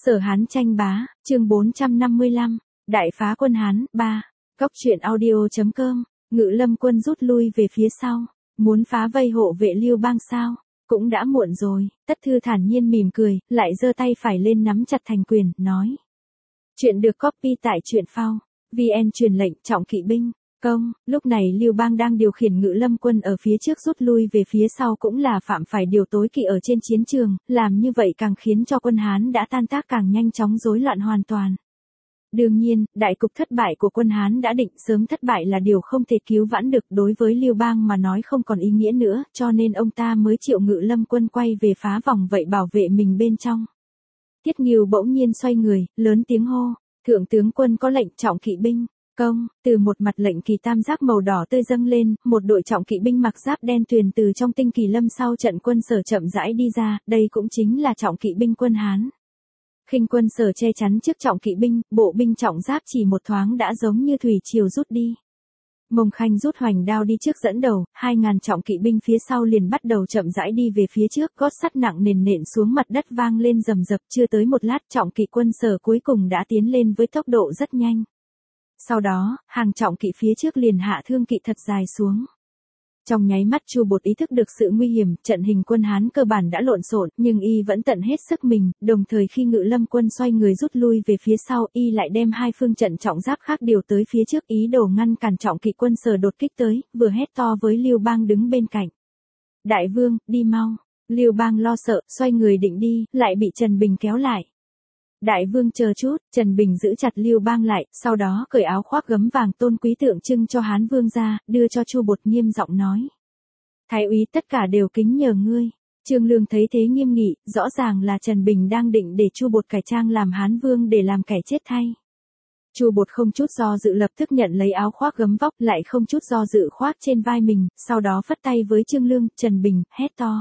Sở Hán tranh bá, chương 455, Đại phá quân Hán, 3. Cóc truyện audio.com, Ngự Lâm quân rút lui về phía sau, muốn phá vây hộ vệ Liêu Bang sao? Cũng đã muộn rồi. Tất Thư thản nhiên mỉm cười, lại giơ tay phải lên nắm chặt thành quyền, nói. Chuyện được copy tại truyện phao. VN truyền lệnh trọng kỵ binh. Công, lúc này Liêu Bang đang điều khiển Ngự Lâm quân ở phía trước rút lui về phía sau cũng là phạm phải điều tối kỵ ở trên chiến trường, làm như vậy càng khiến cho quân Hán đã tan tác càng nhanh chóng rối loạn hoàn toàn. Đương nhiên, đại cục thất bại của quân Hán đã định, sớm thất bại là điều không thể cứu vãn được, đối với Liêu Bang mà nói không còn ý nghĩa nữa, cho nên ông ta mới triệu Ngự Lâm quân quay về phá vòng vậy bảo vệ mình bên trong. Tiết Nghiêu bỗng nhiên xoay người, lớn tiếng hô, thượng tướng quân có lệnh trọng kỵ binh. Công, từ một mặt lệnh kỳ tam giác màu đỏ tươi dâng lên, một đội trọng kỵ binh mặc giáp đen tuyền từ trong tinh kỳ lâm sau trận quân Sở chậm rãi đi ra, đây cũng chính là trọng kỵ binh quân Hán. Khinh quân Sở che chắn trước trọng kỵ binh, bộ binh trọng giáp chỉ một thoáng đã giống như thủy triều rút đi. Mông Khanh rút hoành đao đi trước dẫn đầu, 2.000 trọng kỵ binh phía sau liền bắt đầu chậm rãi đi về phía trước, gót sắt nặng nền nện xuống mặt đất vang lên rầm rập, chưa tới một lát trọng kỵ quân Sở cuối cùng đã tiến lên với tốc độ rất nhanh. Sau đó, hàng trọng kỵ phía trước liền hạ thương kỵ thật dài xuống. Trong nháy mắt Chu Bột ý thức được sự nguy hiểm, trận hình quân Hán cơ bản đã lộn xộn, nhưng y vẫn tận hết sức mình, đồng thời khi Ngự Lâm quân xoay người rút lui về phía sau, y lại đem hai phương trận trọng giáp khác điều tới phía trước, ý đồ ngăn cản trọng kỵ quân Sở đột kích tới, vừa hét to với Liêu Bang đứng bên cạnh. Đại vương, đi mau. Liêu Bang lo sợ, xoay người định đi, lại bị Trần Bình kéo lại. Đại vương chờ chút, Trần Bình giữ chặt Liêu Bang lại, sau đó cởi áo khoác gấm vàng tôn quý tượng trưng cho Hán vương ra, đưa cho Chu Bột nghiêm giọng nói. Thái úy tất cả đều kính nhờ ngươi. Trương Lương thấy thế nghiêm nghị, rõ ràng là Trần Bình đang định để Chu Bột cải trang làm Hán vương để làm kẻ chết thay. Chu Bột không chút do dự lập tức nhận lấy áo khoác gấm vóc, lại không chút do dự khoác trên vai mình, sau đó phất tay với Trương Lương, Trần Bình, hét to.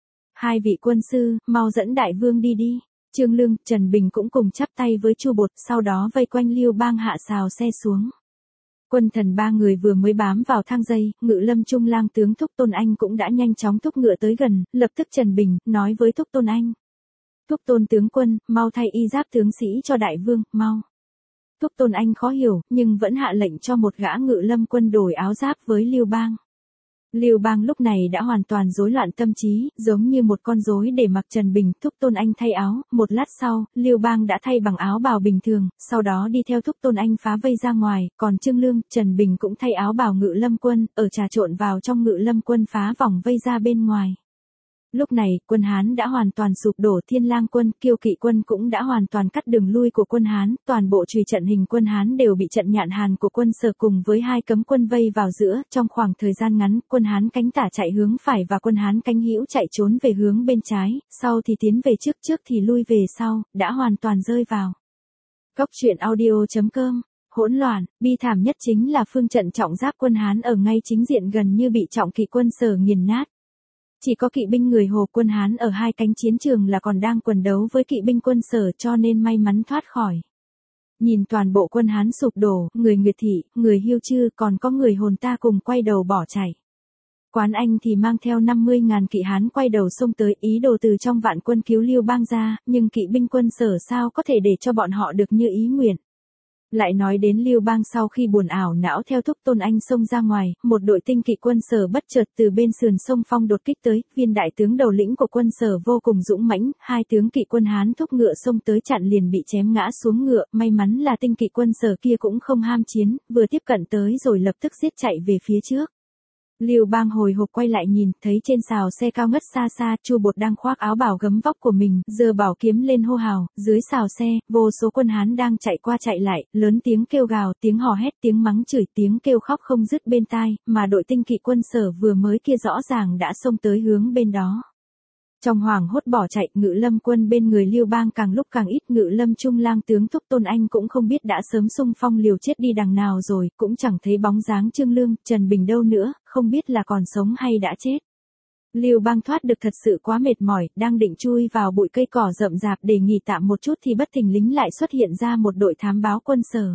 Hai vị quân sư, mau dẫn đại vương đi đi. Trương Lương, Trần Bình cũng cùng chắp tay với Chu Bột, sau đó vây quanh Liêu Bang hạ xào xe xuống. Quân thần ba người vừa mới bám vào thang dây, Ngự Lâm Trung lang tướng Thúc Tôn Anh cũng đã nhanh chóng thúc ngựa tới gần, lập tức Trần Bình, nói với Thúc Tôn Anh. Thúc Tôn tướng quân, mau thay y giáp tướng sĩ cho đại vương, mau. Thúc Tôn Anh khó hiểu, nhưng vẫn hạ lệnh cho một gã Ngự Lâm quân đổi áo giáp với Liêu Bang. Liêu Bang lúc này đã hoàn toàn rối loạn tâm trí, giống như một con rối để mặc Trần Bình. Thúc Tôn Anh thay áo, một lát sau, Liêu Bang đã thay bằng áo bào bình thường, sau đó đi theo Thúc Tôn Anh phá vây ra ngoài, còn Trương Lương, Trần Bình cũng thay áo bào Ngự Lâm quân, ở trà trộn vào trong Ngự Lâm quân phá vòng vây ra bên ngoài. Lúc này, quân Hán đã hoàn toàn sụp đổ, Thiên Lang quân, Kiêu Kỵ quân cũng đã hoàn toàn cắt đường lui của quân Hán, toàn bộ chùy trận hình quân Hán đều bị trận nhạn hàn của quân Sở cùng với hai cấm quân vây vào giữa, trong khoảng thời gian ngắn, quân Hán cánh tả chạy hướng phải và quân Hán cánh hữu chạy trốn về hướng bên trái, sau thì tiến về trước, trước thì lui về sau, đã hoàn toàn rơi vào. Cóc truyện audio.com. Hỗn loạn, bi thảm nhất chính là phương trận trọng giáp quân Hán ở ngay chính diện gần như bị trọng kỵ quân Sở nghiền nát. Chỉ có kỵ binh người Hồ quân Hán ở hai cánh chiến trường là còn đang quần đấu với kỵ binh quân Sở, cho nên may mắn thoát khỏi. Nhìn toàn bộ quân Hán sụp đổ, người Nguyệt Thị, người Hiêu Chư, còn có người Hồn ta cùng quay đầu bỏ chạy. Quán Anh thì mang theo 50.000 kỵ Hán quay đầu xông tới, ý đồ từ trong vạn quân cứu Liêu Bang ra, nhưng kỵ binh quân Sở sao có thể để cho bọn họ được như ý nguyện. Lại nói đến Liêu Bang sau khi buồn ảo não theo Thúc Tôn Anh xông ra ngoài, một đội tinh kỵ quân Sở bất chợt từ bên sườn sông phong đột kích tới, viên đại tướng đầu lĩnh của quân Sở vô cùng dũng mãnh, hai tướng kỵ quân Hán thúc ngựa xông tới chặn liền bị chém ngã xuống ngựa, may mắn là tinh kỵ quân Sở kia cũng không ham chiến, vừa tiếp cận tới rồi lập tức giết chạy về phía trước. Liêu Bang hồi hộp quay lại nhìn, thấy trên sào xe cao ngất xa xa, Chu Bột đang khoác áo bào gấm vóc của mình, giơ bảo kiếm lên hô hào, dưới sào xe, vô số quân Hán đang chạy qua chạy lại, lớn tiếng kêu gào, tiếng hò hét, tiếng mắng chửi, tiếng kêu khóc không dứt bên tai, mà đội tinh kỵ quân Sở vừa mới kia rõ ràng đã xông tới hướng bên đó. Trong hoảng hốt bỏ chạy, Ngự Lâm quân bên người Liêu Bang càng lúc càng ít, Ngự Lâm Trung lang tướng Thúc Tôn Anh cũng không biết đã sớm xung phong liều chết đi đằng nào rồi, cũng chẳng thấy bóng dáng Trương Lương, Trần Bình đâu nữa, không biết là còn sống hay đã chết. Liêu Bang thoát được thật sự quá mệt mỏi, đang định chui vào bụi cây cỏ rậm rạp để nghỉ tạm một chút thì bất thình lình lại xuất hiện ra một đội thám báo quân Sở.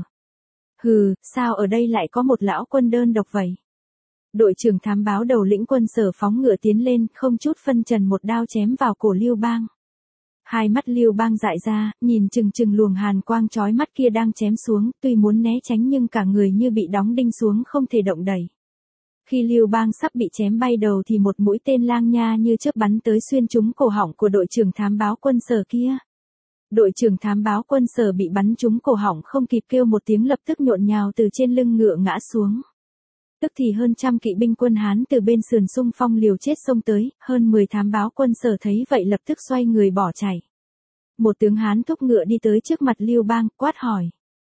Hừ, sao ở đây lại có một lão quân đơn độc vậy? Đội trưởng thám báo đầu lĩnh quân Sở phóng ngựa tiến lên, không chút phân trần một đao chém vào cổ Liêu Bang. Hai mắt Lưu Bang dại ra, nhìn chừng chừng luồng hàn quang chói mắt kia đang chém xuống, tuy muốn né tránh nhưng cả người như bị đóng đinh xuống không thể động đậy. Khi Lưu Bang sắp bị chém bay đầu thì một mũi tên lang nha như chớp bắn tới xuyên trúng cổ họng của đội trưởng thám báo quân Sở kia. Đội trưởng thám báo quân Sở bị bắn trúng cổ họng không kịp kêu một tiếng lập tức nhộn nhào từ trên lưng ngựa ngã xuống. Tức thì hơn trăm kỵ binh quân Hán từ bên sườn xung phong liều chết xông tới, hơn 10 thám báo quân Sở thấy vậy lập tức xoay người bỏ chạy. Một tướng Hán thúc ngựa đi tới trước mặt Lưu Bang, quát hỏi.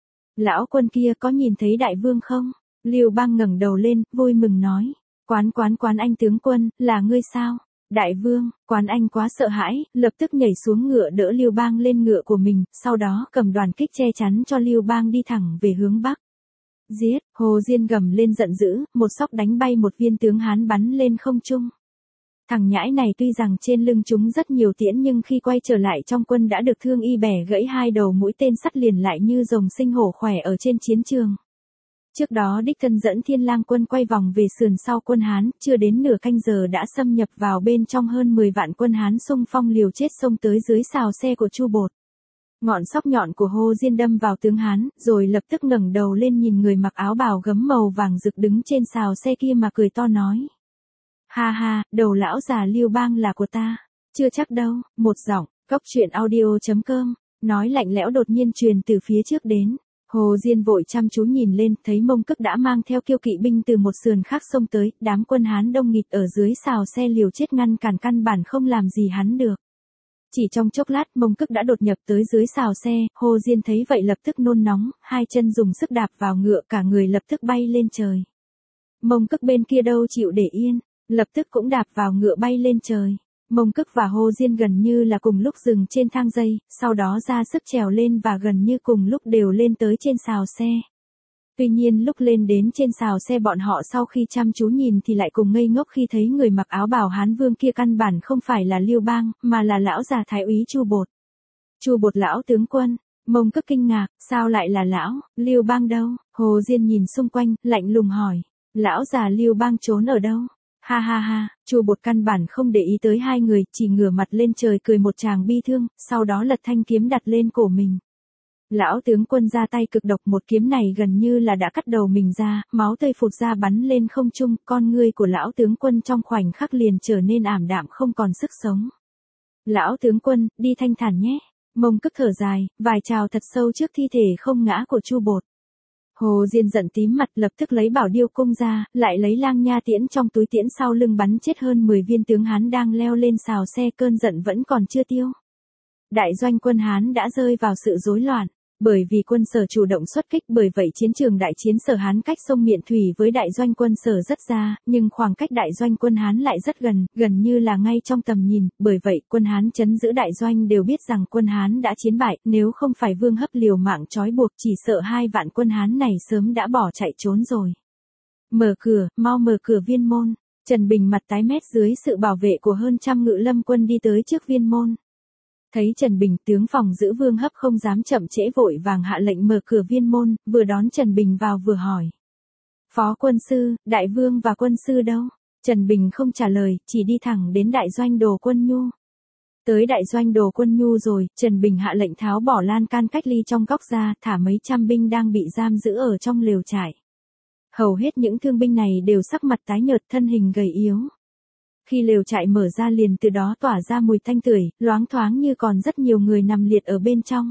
Lão quân kia có nhìn thấy đại vương không? Lưu Bang ngẩng đầu lên, vui mừng nói. Quán anh tướng quân, là ngươi sao? Đại vương, Quán anh quá sợ hãi, lập tức nhảy xuống ngựa đỡ Lưu Bang lên ngựa của mình, sau đó cầm đoàn kích che chắn cho Lưu Bang đi thẳng về hướng bắc. Giết, Hồ Diên gầm lên giận dữ, một xóc đánh bay một viên tướng Hán bắn lên không trung. Thằng nhãi này tuy rằng trên lưng chúng rất nhiều tiễn nhưng khi quay trở lại trong quân đã được thương y bẻ gãy hai đầu mũi tên sắt liền lại như rồng sinh hổ khỏe ở trên chiến trường. Trước đó đích thân dẫn Thiên Lang quân quay vòng về sườn sau quân Hán, chưa đến nửa canh giờ đã xâm nhập vào bên trong hơn 10 vạn quân Hán xung phong liều chết xông tới dưới sào xe của Chu Bột. Ngọn sóc nhọn của Hồ Diên đâm vào tướng Hán, rồi lập tức ngẩng đầu lên nhìn người mặc áo bào gấm màu vàng rực đứng trên sào xe kia mà cười to nói. Ha ha, đầu lão già Lưu Bang là của ta. Chưa chắc đâu, một giọng, coctruyện.audio.com, nói lạnh lẽo đột nhiên truyền từ phía trước đến. Hồ Diên vội chăm chú nhìn lên, thấy Mông Cức đã mang theo kiêu kỵ binh từ một sườn khác xông tới, đám quân Hán đông nghịt ở dưới sào xe liều chết ngăn cản căn bản không làm gì hắn được. Chỉ trong chốc lát Mông Cức đã đột nhập tới dưới sào xe, Hồ Diên thấy vậy lập tức nôn nóng, hai chân dùng sức đạp vào ngựa cả người lập tức bay lên trời. Mông Cức bên kia đâu chịu để yên, lập tức cũng đạp vào ngựa bay lên trời. Mông Cức và Hồ Diên gần như là cùng lúc dừng trên thang dây, sau đó ra sức trèo lên và gần như cùng lúc đều lên tới trên sào xe. Tuy nhiên lúc lên đến trên sào xe bọn họ sau khi chăm chú nhìn thì lại cùng ngây ngốc khi thấy người mặc áo bào Hán Vương kia căn bản không phải là Lưu Bang, mà là lão già thái úy Chu Bột. Chu Bột lão tướng quân, Mông Cức kinh ngạc, sao lại là lão, Lưu Bang đâu? Hồ Diên nhìn xung quanh, lạnh lùng hỏi, lão già Lưu Bang trốn ở đâu? Ha ha ha, Chu Bột căn bản không để ý tới hai người, chỉ ngửa mặt lên trời cười một tràng bi thương, sau đó lật thanh kiếm đặt lên cổ mình. Lão tướng quân ra tay cực độc, một kiếm này gần như là đã cắt đầu mình ra, máu tươi phụt ra bắn lên không trung, con ngươi của lão tướng quân trong khoảnh khắc liền trở nên ảm đạm không còn sức sống. Lão tướng quân, đi thanh thản nhé. Mông Cức thở dài, vài trào thật sâu trước thi thể không ngã của Chu Bột. Hồ Diên giận tím mặt lập tức lấy bảo điêu cung ra, lại lấy lang nha tiễn trong túi tiễn sau lưng bắn chết hơn 10 viên tướng Hán đang leo lên sào xe, cơn giận vẫn còn chưa tiêu. Đại doanh quân Hán đã rơi vào sự rối loạn, bởi vì quân Sở chủ động xuất kích, bởi vậy chiến trường đại chiến Sở Hán cách sông Miện Thủy với đại doanh quân Sở rất xa, nhưng khoảng cách đại doanh quân Hán lại rất gần, gần như là ngay trong tầm nhìn, bởi vậy quân Hán trấn giữ đại doanh đều biết rằng quân Hán đã chiến bại, nếu không phải Vương Hấp liều mạng trói buộc chỉ sợ 2 vạn quân Hán này sớm đã bỏ chạy trốn rồi. Mở cửa, mau mở cửa viên môn. Trần Bình mặt tái mét dưới sự bảo vệ của hơn trăm ngự lâm quân đi tới trước viên môn. Thấy Trần Bình, tướng phòng giữ Vương Hấp không dám chậm trễ vội vàng hạ lệnh mở cửa viên môn, vừa đón Trần Bình vào vừa hỏi. Phó quân sư, đại vương và quân sư đâu? Trần Bình không trả lời, chỉ đi thẳng đến đại doanh Đồ Quân Nhu. Tới đại doanh Đồ Quân Nhu rồi, Trần Bình hạ lệnh tháo bỏ lan can cách ly trong góc ra, thả mấy trăm binh đang bị giam giữ ở trong lều trại. Hầu hết những thương binh này đều sắc mặt tái nhợt, thân hình gầy yếu. Khi lều trại mở ra liền từ đó tỏa ra mùi thanh tưởi, loáng thoáng như còn rất nhiều người nằm liệt ở bên trong.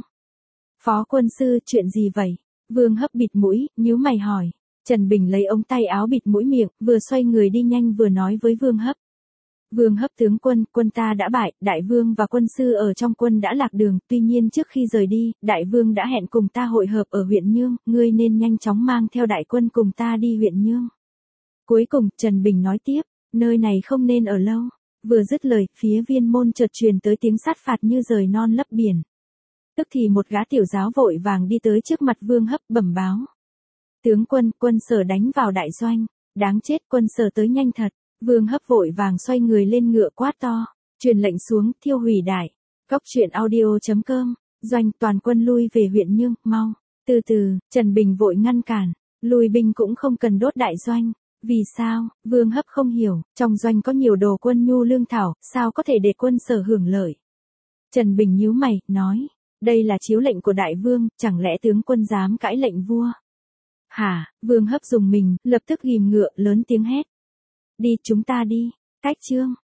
Phó quân sư, chuyện gì vậy? Vương Hấp bịt mũi, nhíu mày hỏi. Trần Bình lấy ống tay áo bịt mũi miệng, vừa xoay người đi nhanh vừa nói với Vương Hấp. Vương Hấp tướng quân, quân ta đã bại, đại vương và quân sư ở trong quân đã lạc đường, tuy nhiên trước khi rời đi, đại vương đã hẹn cùng ta hội hợp ở huyện Nhương, ngươi nên nhanh chóng mang theo đại quân cùng ta đi huyện Nhương. Cuối cùng, Trần Bình nói tiếp, nơi này không nên ở lâu. Vừa dứt lời, phía viên môn chợt truyền tới tiếng sát phạt như rời non lấp biển. Tức thì một gã tiểu giáo vội vàng đi tới trước mặt Vương Hấp bẩm báo. Tướng quân, quân Sở đánh vào đại doanh. Đáng chết, quân Sở tới nhanh thật. Vương Hấp vội vàng xoay người lên ngựa quát to. Truyền lệnh xuống, thiêu hủy đại. Coctruyện.audio.com. Doanh, toàn quân lui về huyện Nhương, mau. Từ từ, Trần Bình vội ngăn cản. Lui binh cũng không cần đốt đại doanh. Vì sao? Vương Hấp không hiểu, trong doanh có nhiều đồ quân nhu lương thảo, sao có thể để quân Sở hưởng lợi? Trần Bình nhíu mày, nói, đây là chiếu lệnh của đại vương, chẳng lẽ tướng quân dám cãi lệnh vua? Hả, Vương Hấp dùng mình, lập tức ghìm ngựa, lớn tiếng hét. Đi, chúng ta đi, cách chương.